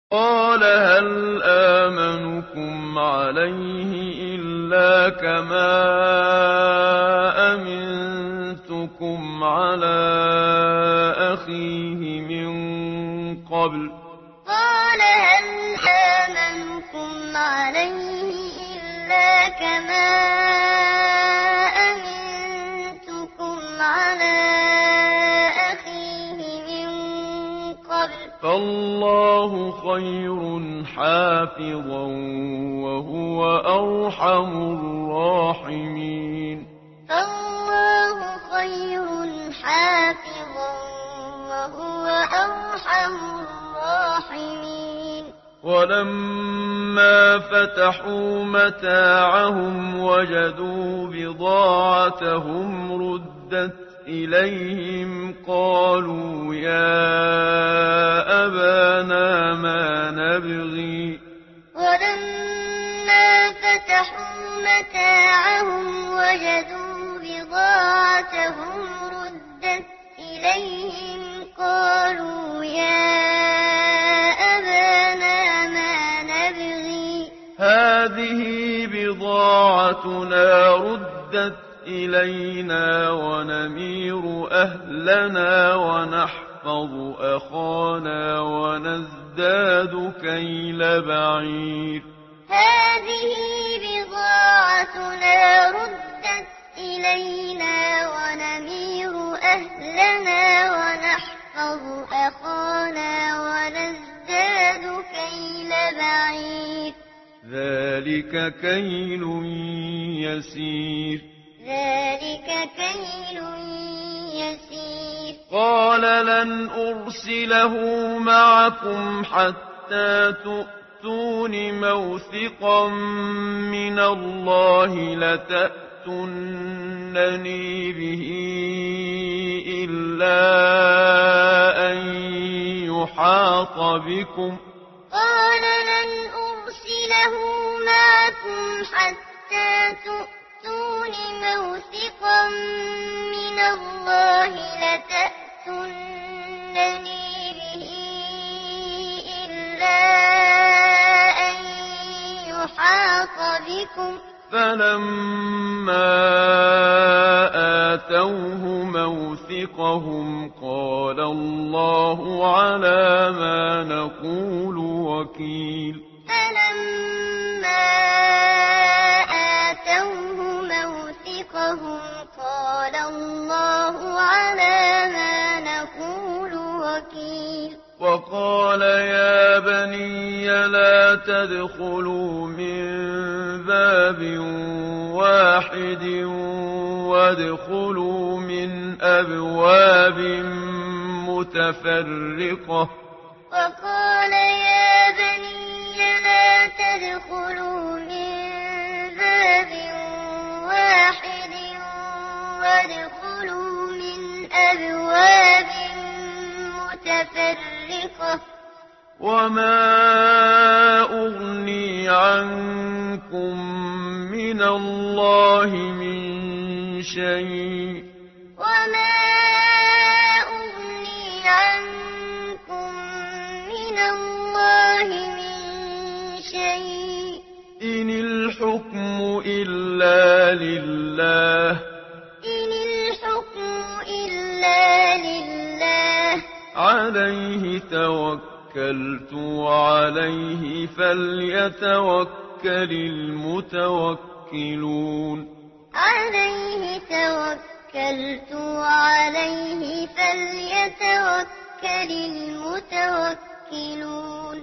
قال هل آمنكم عليه إلا كما أمنتكم على أخيه من قبل قال هل آمنكم عليه إلا كما أمنتكم على أخيه من قبل فالله خير حافظا وهو أرحم الراحمين فالله خير حافظا وهو أرحم الراحمين ولما فتحوا متاعهم وجدوا بضاعتهم ردت إليهم قالوا يا أبانا ما نبغي ولما فتحوا متاعهم وجدوا بضاعتهم ردت إليهم قالوا يا أبانا ما نبغي هذه بضاعتنا ردت إلينا ونمير أهلنا ونحفظ أخانا ونزداد كيل بعير هذه بضاعتنا ردت إلينا ونمير أهلنا ونحفظ أخانا ونزداد كيل بعير ذلك كيل يسير ذلك كيل يسير قال لن أرسله معكم حتى تؤتون موثقا من الله لتأتونني به إلا أن يحاط بكم قال لن أرسله معكم حتى تؤتون موثقا من الله لتأتونني به إلا أن يحاط بكم فلما آتوه موثقهم قال الله على ما نقول وكيل فلما آتوه موثقهم قال الله على ما نقول وكيل وقال يا بني لا تدخلوا من باب واحد وادخلوا من أبواب متفرقة وقال يا بني لا تدخلوا من باب واحد وادخلوا من أبواب متفرقة وما أغني عنكم من الله من شيء وما أغني عنكم من الله من شيء إن الحكم إلا لله إن الحكم إلا لله عليه توكلت وعليه فليتوكل المتوكلون عليه توكلت وعليه فليتوكل المتوكلون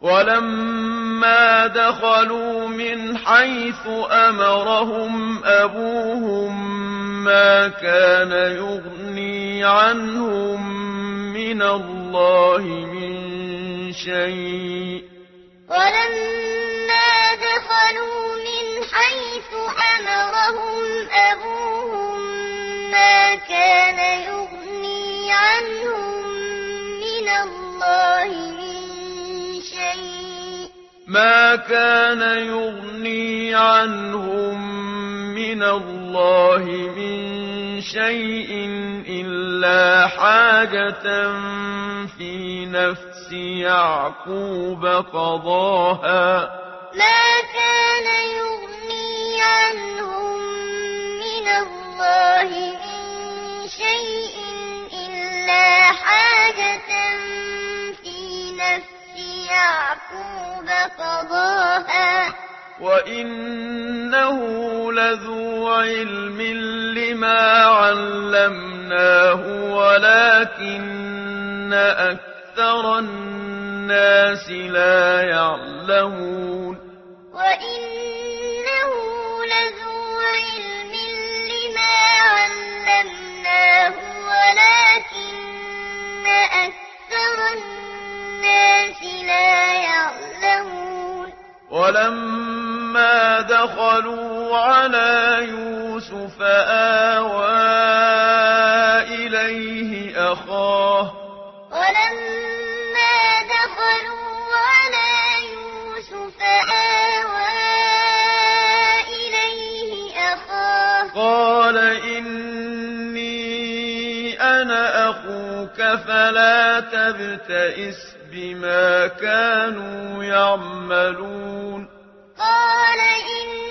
ولما دخلوا من حيث أمرهم أبوهم ما كان يغني عنهم من الله من شيء ولما دخلوا من حيث أمرهم أبوهم ما كان يغني عنهم من الله من شيء ما كان يغني عنهم من الله من شيء إلا حاجة في نفس نفس يعقوب قضاها ما كان يغني عنهم من الله من شيء إلا حاجة في نفس يعقوب قضاها وإنه لذو علم لما علمناه ولكن أكثر الناس لا يعلمون وإنه لذو علم لما علمناه ولكن أكثر الناس لا يعلمون ولما دخلوا على يوسف آوى إليه أخاه ولما دخلوا على يوسف آوى إليه أخاه قال إني أنا أخوك فلا تبتئس بما كانوا يعملون قال إني